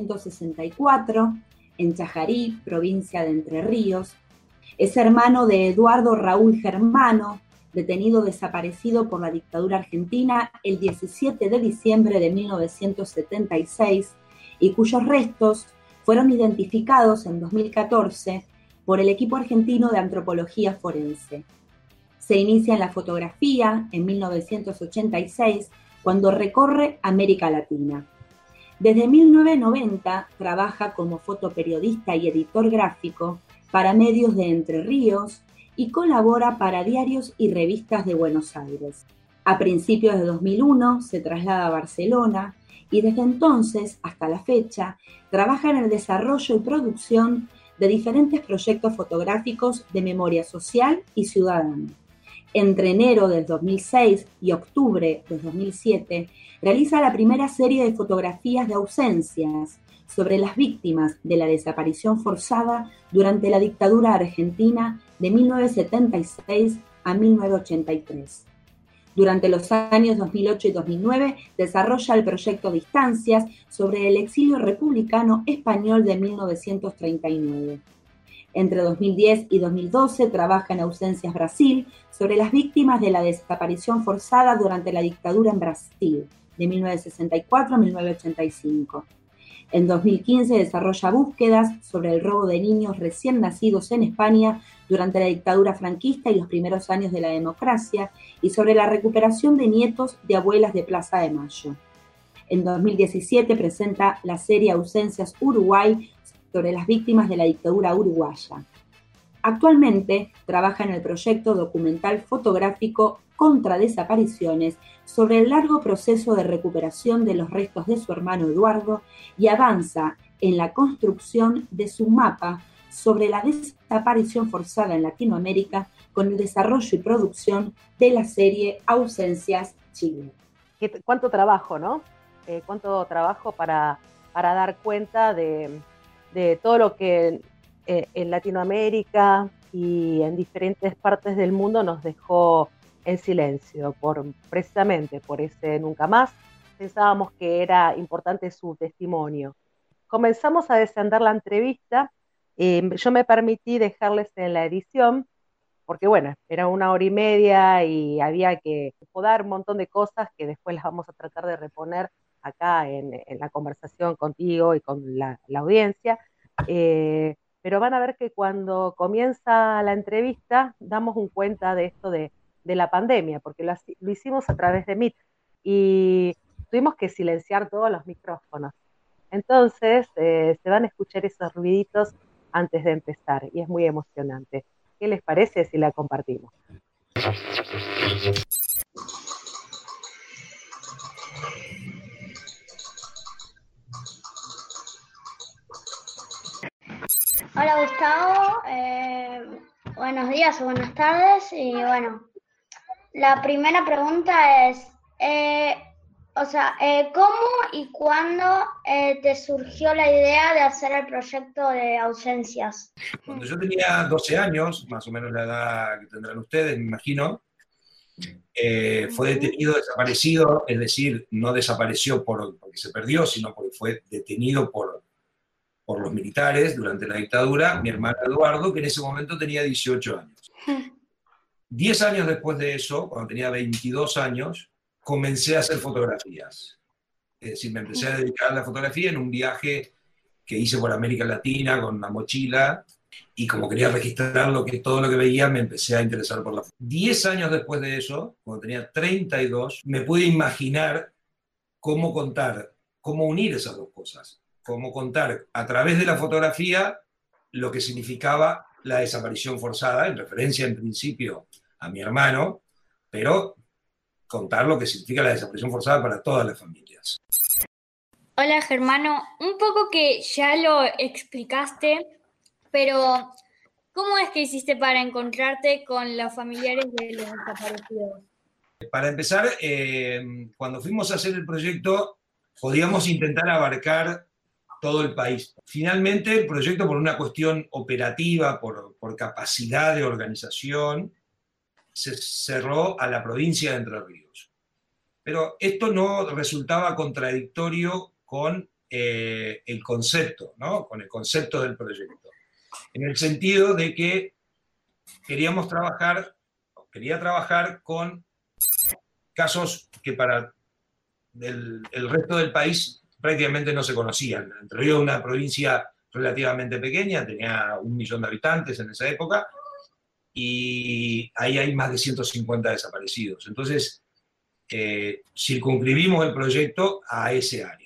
1964 en Chajarí, provincia de Entre Ríos. Es hermano de Eduardo Raúl Germano, detenido desaparecido por la dictadura argentina el 17 de diciembre de 1976 y cuyos restos fueron identificados en 2014 por el equipo argentino de antropología forense. Se inicia en la fotografía en 1986 cuando recorre América Latina. Desde 1990 trabaja como fotoperiodista y editor gráfico para medios de Entre Ríos y colabora para diarios y revistas de Buenos Aires. A principios de 2001 se traslada a Barcelona y desde entonces hasta la fecha trabaja en el desarrollo y producción de diferentes proyectos fotográficos de memoria social y ciudadana. Entre enero del 2006 y octubre del 2007, realiza la primera serie de fotografías de ausencias sobre las víctimas de la desaparición forzada durante la dictadura argentina de 1976 a 1983. Durante los años 2008 y 2009 desarrolla el proyecto Distancias sobre el exilio republicano español de 1939. Entre 2010 y 2012 trabaja en Ausencias Brasil sobre las víctimas de la desaparición forzada durante la dictadura en Brasil, de 1964 a 1985. En 2015 desarrolla búsquedas sobre el robo de niños recién nacidos en España durante la dictadura franquista y los primeros años de la democracia y sobre la recuperación de nietos de abuelas de Plaza de Mayo. En 2017 presenta la serie Ausencias Uruguay sobre las víctimas de la dictadura uruguaya. Actualmente trabaja en el proyecto documental fotográfico Contra Desapariciones sobre el largo proceso de recuperación de los restos de su hermano Eduardo y avanza en la construcción de su mapa sobre la desaparición forzada en Latinoamérica con el desarrollo y producción de la serie Ausencias Chile. ¿Cuánto trabajo, no? ¿Cuánto trabajo para dar cuenta de todo lo que en Latinoamérica y en diferentes partes del mundo nos dejó en silencio, precisamente por ese nunca más? Pensábamos que era importante su testimonio. Comenzamos a descender la entrevista. Yo me permití dejarles en la edición, porque bueno, era 1 hora y media y había que podar un montón de cosas que después las vamos a tratar de reponer acá en la conversación contigo y con la audiencia. Pero van a ver que cuando comienza la entrevista damos un cuenta de esto de la pandemia, porque lo hicimos a través de Meet y tuvimos que silenciar todos los micrófonos. Entonces se van a escuchar esos ruiditos antes de empezar y es muy emocionante. ¿Qué les parece si la compartimos? Hola Gustavo, buenos días o buenas tardes. Y bueno, la primera pregunta es, ¿cómo y cuándo te surgió la idea de hacer el proyecto de Ausencias? Cuando yo tenía 12 años, más o menos la edad que tendrán ustedes, me imagino, fue detenido, desaparecido, es decir, no desapareció porque se perdió, sino porque fue detenido por los militares durante la dictadura, mi hermano Eduardo, que en ese momento tenía 18 años. 10 años después de eso, cuando tenía 22 años, comencé a hacer fotografías. Es decir, me empecé a dedicar a la fotografía en un viaje que hice por América Latina con una mochila, y como quería registrar todo lo que veía, me empecé a interesar por la foto. 10 años después de eso, cuando tenía 32, me pude imaginar cómo contar, cómo unir esas dos cosas. Cómo contar a través de la fotografía lo que significaba la desaparición forzada, en referencia en principio a mi hermano, pero contar lo que significa la desaparición forzada para todas las familias. Hola Germano, un poco que ya lo explicaste, pero ¿cómo es que hiciste para encontrarte con los familiares de los desaparecidos? Para empezar, cuando fuimos a hacer el proyecto, podíamos intentar abarcar todo el país. Finalmente, el proyecto, por una cuestión operativa, por capacidad de organización, se cerró a la provincia de Entre Ríos. Pero esto no resultaba contradictorio con el concepto, ¿no? Con el concepto del proyecto. En el sentido de que quería trabajar con casos que para el resto del país prácticamente no se conocían. Entre Ríos es una provincia relativamente pequeña, tenía 1 millón de habitantes en esa época, y ahí hay más de 150 desaparecidos. Entonces, circunscribimos el proyecto a ese área.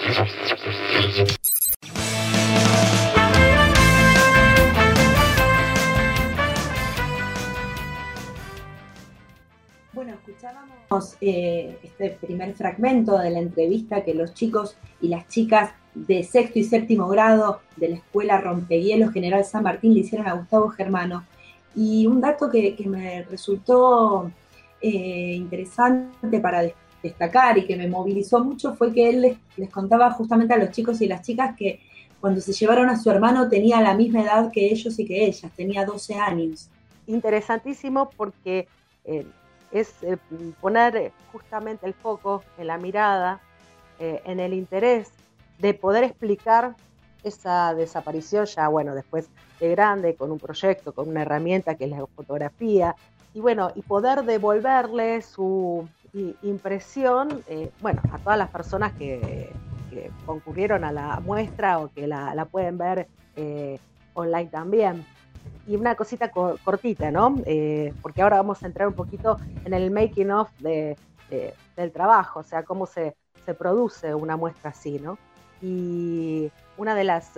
Bueno, escuchábamos este primer fragmento de la entrevista que los chicos y las chicas de sexto y séptimo grado de la Escuela Rompehielos General San Martín le hicieron a Gustavo Germano. Y un dato que me resultó interesante para destacar y que me movilizó mucho fue que él les contaba justamente a los chicos y las chicas que cuando se llevaron a su hermano tenía la misma edad que ellos y que ellas, tenía 12 años. Interesantísimo porque es poner justamente el foco en la mirada, en el interés de poder explicar esa desaparición ya, bueno, después de grande, con un proyecto, con una herramienta que es la fotografía, y bueno, y poder devolverle su impresión, bueno, a todas las personas que concurrieron a la muestra o que la pueden ver online también. Y una cosita cortita, ¿no? Porque ahora vamos a entrar un poquito en el making of del trabajo, o sea, cómo se produce una muestra así, ¿no? Y una de las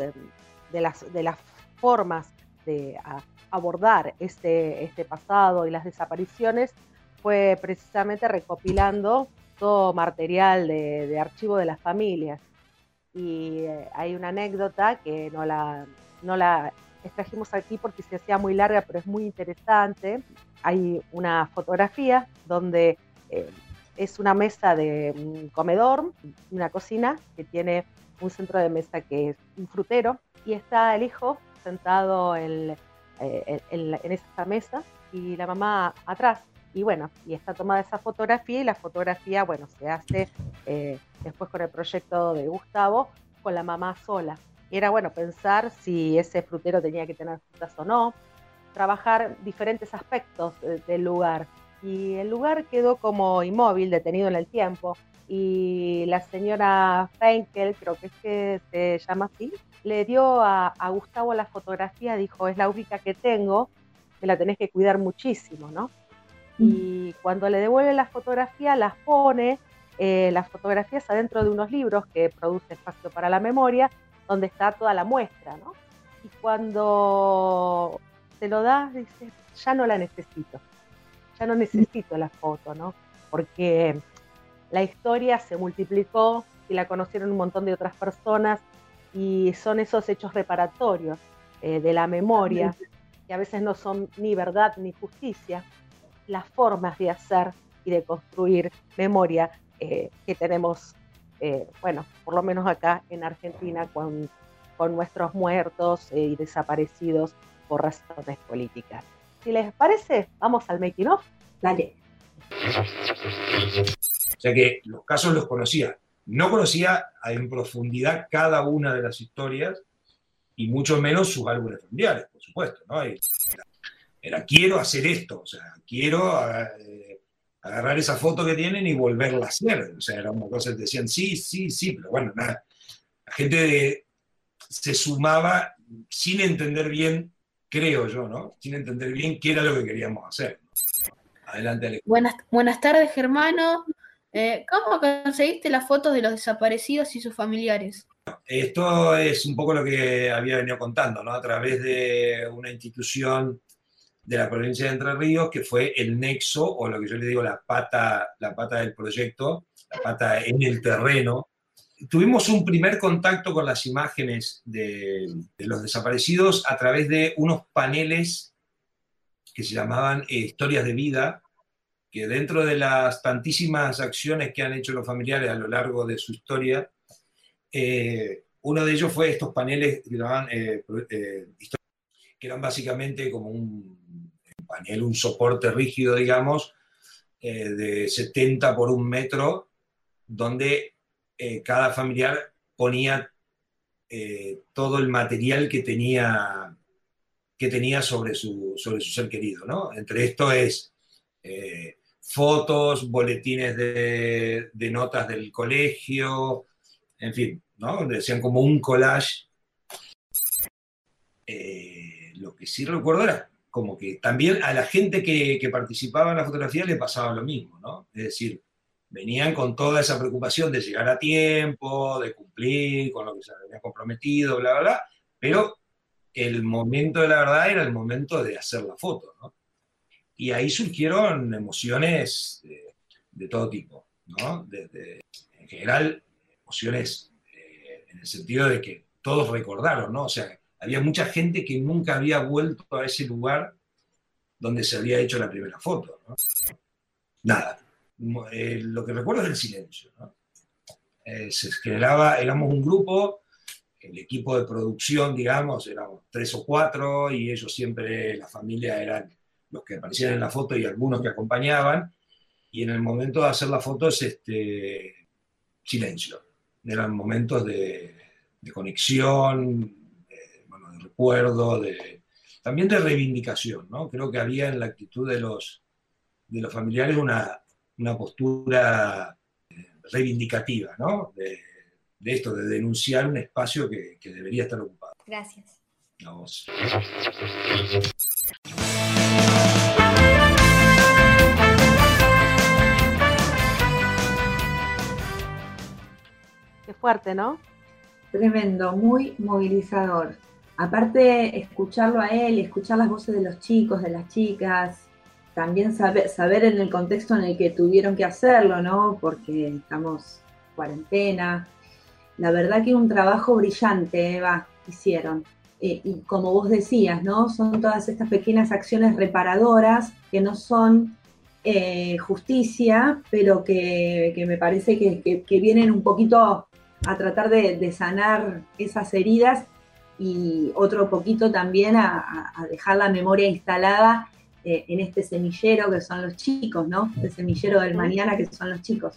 formas de abordar este pasado y las desapariciones fue precisamente recopilando todo material de archivo de las familias. Y hay una anécdota que no la extrajimos aquí porque se hacía muy larga, pero es muy interesante. Hay una fotografía donde es una mesa de un comedor, una cocina que tiene un centro de mesa que es un frutero, y está el hijo sentado en esa mesa y la mamá atrás. Y bueno, y está tomada esa fotografía, y la fotografía, bueno, se hace después con el proyecto de Gustavo, con la mamá sola. Era, bueno, pensar si ese frutero tenía que tener frutas o no, trabajar diferentes aspectos del lugar. Y el lugar quedó como inmóvil, detenido en el tiempo, y la señora Frenkel, creo que se llama así, le dio a Gustavo la fotografía, dijo, es la única que tengo, que la tenés que cuidar muchísimo, ¿no? Y cuando le devuelve la fotografía, las pone, las fotografías adentro de unos libros que produce Espacio para la Memoria, donde está toda la muestra, ¿no? Y cuando se lo da, dice, ya no la necesito, ya no necesito la foto, ¿no? Porque la historia se multiplicó y la conocieron un montón de otras personas, y son esos hechos reparatorios de la memoria, que a veces no son ni verdad ni justicia, las formas de hacer y de construir memoria que tenemos, bueno, por lo menos acá en Argentina, con nuestros muertos y desaparecidos por razones políticas. Si les parece, vamos al making of. Dale. O sea que los casos los conocía. No conocía en profundidad cada una de las historias, y mucho menos sus álbumes familiares, por supuesto, ¿no? Era quiero hacer esto, o sea, quiero agarrar esa foto que tienen y volverla a hacer. O sea, era una cosa que decían sí, pero bueno, nada. La gente se sumaba sin entender bien, creo yo, ¿no? Sin entender bien qué era lo que queríamos hacer. Adelante, Alex. Buenas tardes, Germano. ¿Cómo conseguiste las fotos de los desaparecidos y sus familiares? Esto es un poco lo que había venido contando, ¿no? A través de una institución de la provincia de Entre Ríos, que fue el nexo, o lo que yo le digo la pata del proyecto, la pata en el terreno. Tuvimos un primer contacto con las imágenes de los desaparecidos a través de unos paneles que se llamaban Historias de Vida, que dentro de las tantísimas acciones que han hecho los familiares a lo largo de su historia, uno de ellos fue estos paneles que llamaban, que eran básicamente como un panel, un soporte rígido, digamos, de 70 por 1 metro, donde cada familiar ponía todo el material que tenía sobre su ser querido, ¿no? Entre esto es fotos, boletines de notas del colegio, en fin, ¿no? Decían como un collage. Lo que sí recuerdo era como que también a la gente que participaba en la fotografía le pasaba lo mismo, ¿no? Es decir, venían con toda esa preocupación de llegar a tiempo, de cumplir con lo que se había comprometido, bla, bla, bla, pero el momento de la verdad era el momento de hacer la foto, ¿no? Y ahí surgieron emociones de todo tipo, ¿no? En general, emociones en el sentido de que todos recordaron, ¿no? O sea, había mucha gente que nunca había vuelto a ese lugar donde se había hecho la primera foto, ¿no? Nada. Lo que recuerdo es el silencio, ¿no? Se generaba, éramos un grupo, el equipo de producción, digamos, éramos 3 o 4, y ellos siempre, la familia, eran los que aparecían en la foto y algunos que acompañaban, y en el momento de hacer las fotos, silencio. Eran momentos de conexión, de recuerdo, también de reivindicación, ¿no? Creo que había en la actitud de los familiares una postura reivindicativa, ¿no? De esto, de denunciar un espacio que debería estar ocupado. Gracias. A vos. Qué fuerte, ¿no? Tremendo, muy movilizador. Aparte, escucharlo a él, escuchar las voces de los chicos, de las chicas, también saber en el contexto en el que tuvieron que hacerlo, ¿no? Porque estamos en cuarentena. La verdad que un trabajo brillante, Eva, hicieron. Y como vos decías, ¿no? Son todas estas pequeñas acciones reparadoras que no son justicia, pero que me parece que vienen un poquito a tratar de sanar esas heridas, y otro poquito también a dejar la memoria instalada en este semillero que son los chicos, ¿no? El semillero del mañana que son los chicos.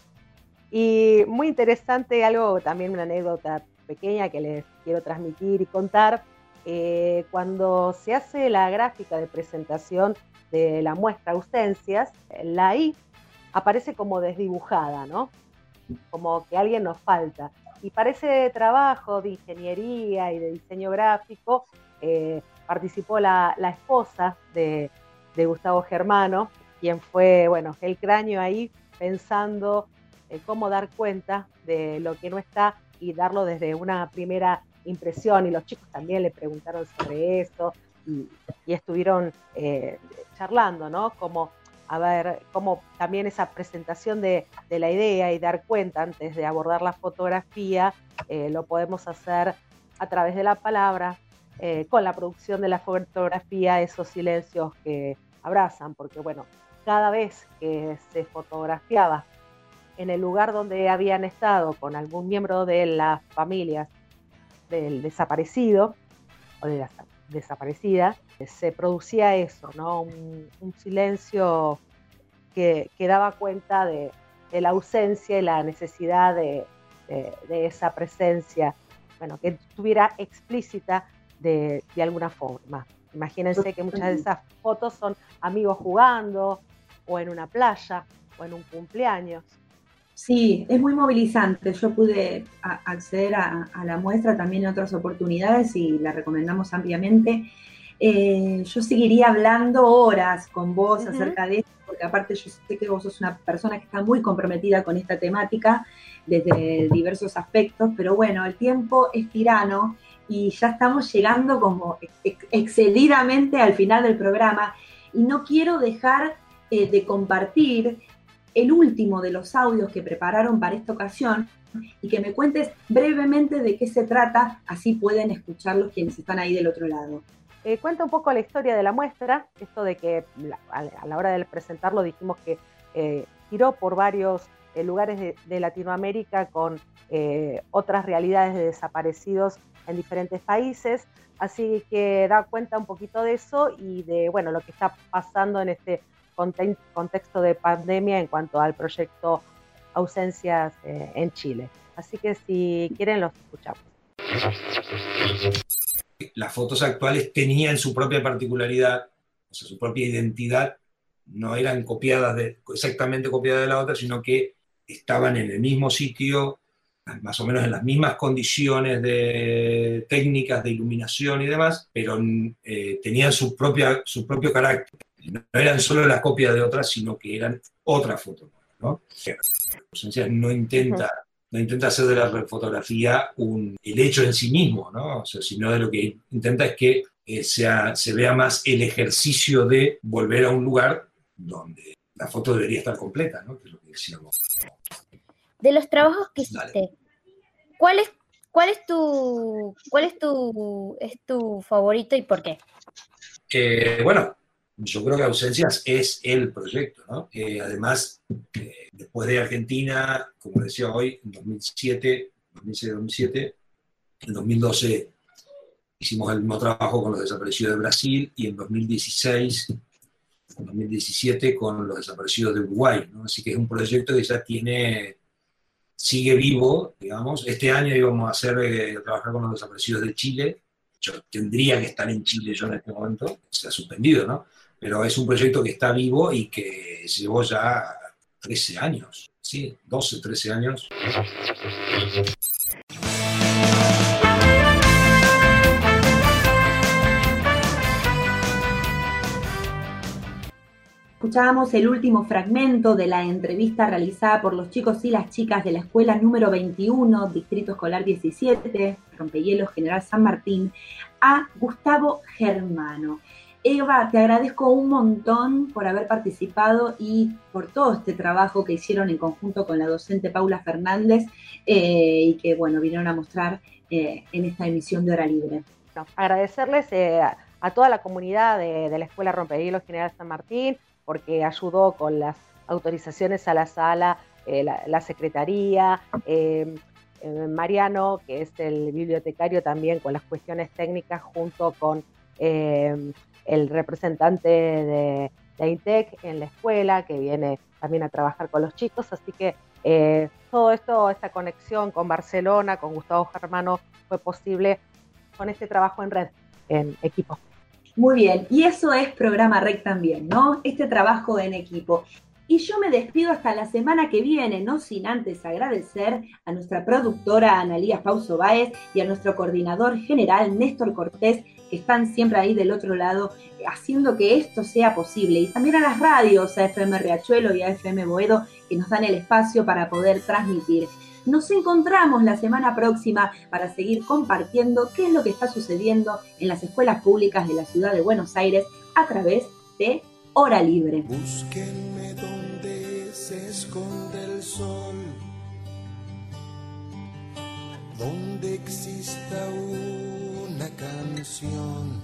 Y muy interesante, algo también, una anécdota pequeña que les quiero transmitir y contar. Cuando se hace la gráfica de presentación de la muestra Ausencias, la I aparece como desdibujada, ¿no? Como que alguien nos falta. Y para ese trabajo de ingeniería y de diseño gráfico participó la esposa de Gustavo Germano, quien fue, bueno, el cráneo ahí pensando cómo dar cuenta de lo que no está y darlo desde una primera impresión. Y los chicos también le preguntaron sobre eso y estuvieron charlando, ¿no? Como, a ver, cómo también esa presentación de la idea y dar cuenta antes de abordar la fotografía, lo podemos hacer a través de la palabra, con la producción de la fotografía, esos silencios que abrazan, porque bueno, cada vez que se fotografiaba en el lugar donde habían estado con algún miembro de las familias del desaparecido o de la desaparecida, se producía eso, ¿no? Un silencio que daba cuenta de la ausencia y la necesidad de esa presencia, bueno, que estuviera explícita de alguna forma. Imagínense que muchas de esas fotos son amigos jugando, o en una playa, o en un cumpleaños. Sí, es muy movilizante. Yo pude acceder a la muestra también en otras oportunidades y la recomendamos ampliamente. Yo seguiría hablando horas con vos acerca de esto, porque aparte yo sé que vos sos una persona que está muy comprometida con esta temática desde diversos aspectos, pero bueno, el tiempo es tirano y ya estamos llegando como excedidamente al final del programa, y no quiero dejar de compartir el último de los audios que prepararon para esta ocasión y que me cuentes brevemente de qué se trata, así pueden escucharlos quienes están ahí del otro lado. Cuenta un poco la historia de la muestra, esto de que a la hora de presentarlo dijimos que giró por varios lugares de Latinoamérica con otras realidades de desaparecidos en diferentes países, así que da cuenta un poquito de eso y de lo que está pasando en este contexto de pandemia en cuanto al proyecto Ausencias en Chile. Así que si quieren los escuchamos. Las fotos actuales tenían su propia particularidad, o sea, su propia identidad, no eran exactamente copiadas de la otra, sino que estaban en el mismo sitio, más o menos en las mismas condiciones de técnicas de iluminación y demás, pero tenían su propio carácter. No eran solo la copia de otras, sino que eran otra foto, ¿no? Ausencias no intenta hacer de la fotografía el hecho en sí mismo, ¿no? O sea, sino de lo que intenta es que se vea más el ejercicio de volver a un lugar donde la foto debería estar completa, ¿no? Que es lo que decíamos. De los trabajos que hiciste, ¿cuál es tu favorito y por qué? Yo creo que Ausencias es el proyecto, ¿no? Además, después de Argentina, como decía hoy, en 2007, en 2012 hicimos el mismo trabajo con los desaparecidos de Brasil y en 2017 con los desaparecidos de Uruguay, ¿no? Así que es un proyecto que ya sigue vivo, digamos. Este año íbamos a trabajar con los desaparecidos de Chile. Yo tendría que estar en Chile yo en este momento, se ha suspendido, ¿no? Pero es un proyecto que está vivo y que llevó ya 13 años, ¿sí? 12, 13 años. Escuchábamos el último fragmento de la entrevista realizada por los chicos y las chicas de la escuela número 21, Distrito Escolar 17, Rompehielos General San Martín, a Gustavo Germano. Eva, te agradezco un montón por haber participado y por todo este trabajo que hicieron en conjunto con la docente Paula Fernández y que, vinieron a mostrar en esta emisión de Hora Libre. Agradecerles a toda la comunidad de la Escuela Rompehielos General San Martín, porque ayudó con las autorizaciones a la sala, la secretaría, Mariano, que es el bibliotecario también con las cuestiones técnicas, junto con el representante de INTEC en la escuela, que viene también a trabajar con los chicos, así que todo esto, esta conexión con Barcelona, con Gustavo Germano, fue posible con este trabajo en red, en equipo. Muy bien, y eso es Programa REC también, ¿no? Este trabajo en equipo. Y yo me despido hasta la semana que viene, no sin antes agradecer a nuestra productora Analía Pauso Báez y a nuestro coordinador general Néstor Cortés, que están siempre ahí del otro lado haciendo que esto sea posible. Y también a las radios, a FM Riachuelo y a FM Boedo, que nos dan el espacio para poder transmitir. Nos encontramos la semana próxima para seguir compartiendo qué es lo que está sucediendo en las escuelas públicas de la ciudad de Buenos Aires a través de Hora Libre. Búsquenme donde se esconde el sol, donde exista una canción.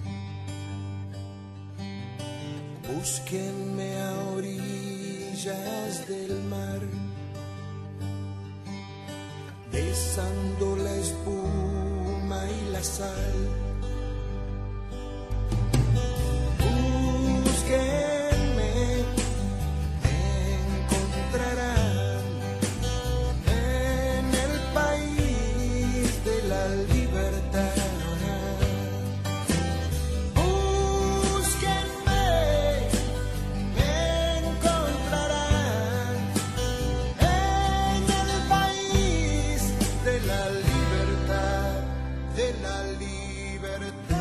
Búsquenme a orillas del mar, besando la espuma y la sal. Búsquenme, me encontrarán en el país de la libertad. Búsquenme, me encontrarán en el país de la libertad, de la libertad.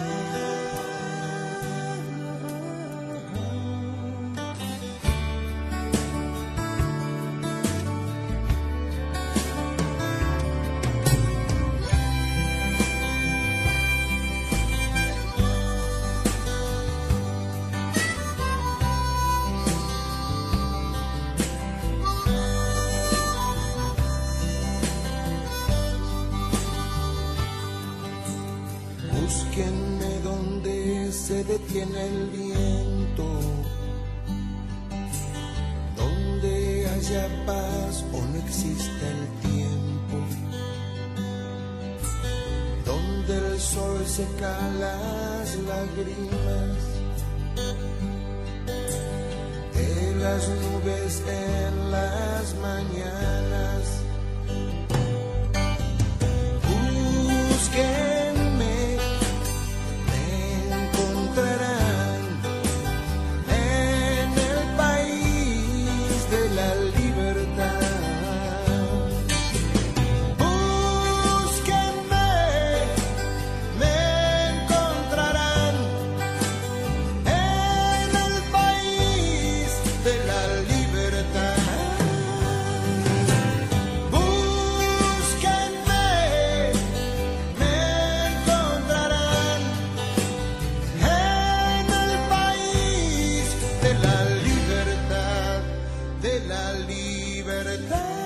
Búsquenme donde se detiene el viento, donde hay haya paz o no exista el tiempo, donde el sol seca las lágrimas de las nubes en las mañanas. Búsquenme, me encontrarán en el país de la libertad. Búsquenme, me encontrarán en el país de la libertad. Búsquenme, me encontrarán en el país de la libertad, de la libertad.